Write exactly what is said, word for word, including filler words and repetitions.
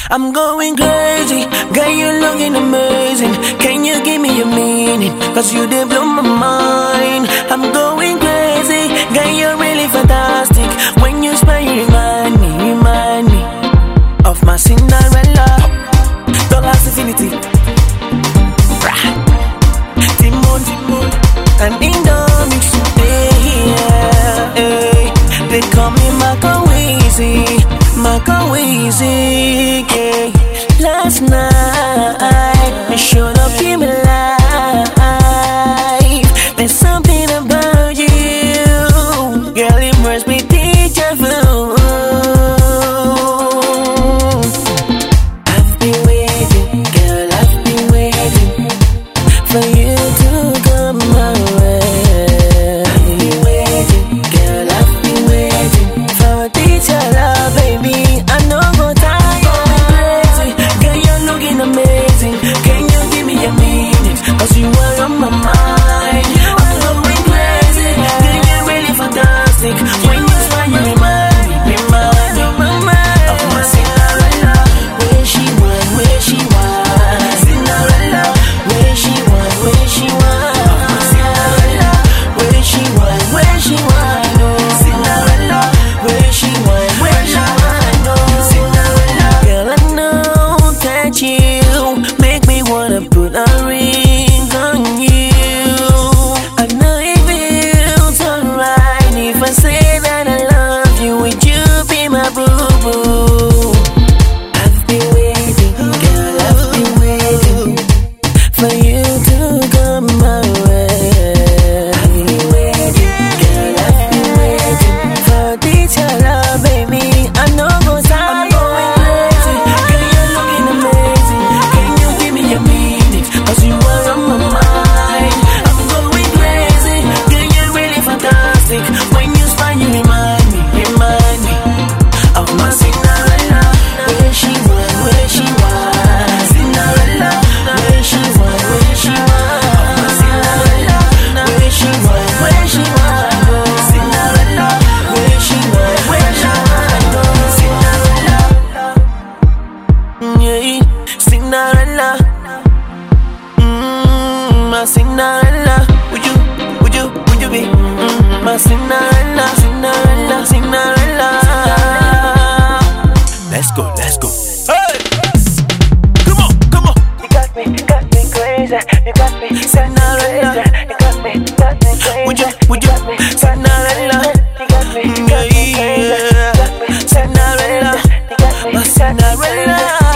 I'm going crazy, girl, you looking amazing. Can you give me your meaning? Cause you did blow my mind. I'm going crazy, girl, you're really fantastic. When you smile, you remind me, remind me of my Cinderella. Dollars infinity, Timon, Timon, and Indomie, stay here. Hey, they call me Makawizi, Makawizi, yeah. Last night, me showed up in my life. There's something about you, girl, it must be deja vu. I've been waiting, girl, I've been waiting for you to come my way. I've been waiting, girl, I've been waiting for deja love, baby. I know go time going crazy, girl, you're looking amazing. Can you give me a minute? Cause you are on my mind. I'm going crazy, girl, you're really fantastic. When you smile, you remind me, remind me, remind of my Cinderella. Where she was, where she was, Cinderella. Where she was, where she was, of my Cinderella. Where she was, where she was, no Cinderella. Where she was, where she was, no Cinderella. Girl, I know that you make me wanna put a ring on you. I know it feels alright if I say that I love you. Would you be my boo-boo? I've been waiting, girl, I've been waiting for you to come my way. I've been waiting, girl, I've been waiting for this your love, baby. I know go time, I'm going crazy, girl, you're looking amazing. Can you give me a minute? Cause you are on my mind. I'm going crazy, girl, you're really fantastic. When you smile, you remind me, remind me of my Cinderella. Where she was, where she was, Cinderella. Where she was, where she was, of my Cinderella. Where she was, where she was, oh, Cinderella. Where she was, where she was, oh, Cinderella. Yeah, Cinderella. Mm, my Cinderella. Would you, would you, would you be mm, my Cinderella, Cinderella, Cinderella? Let's go, let's go. Hey! Come on, come on. You got me, got me crazy. You got me, Cinderella. you got me, got me crazy. Would you, would you, Cinderella? You got me, Yeah, got me crazy. You got me, Cinderella. you got me, My Cinderella.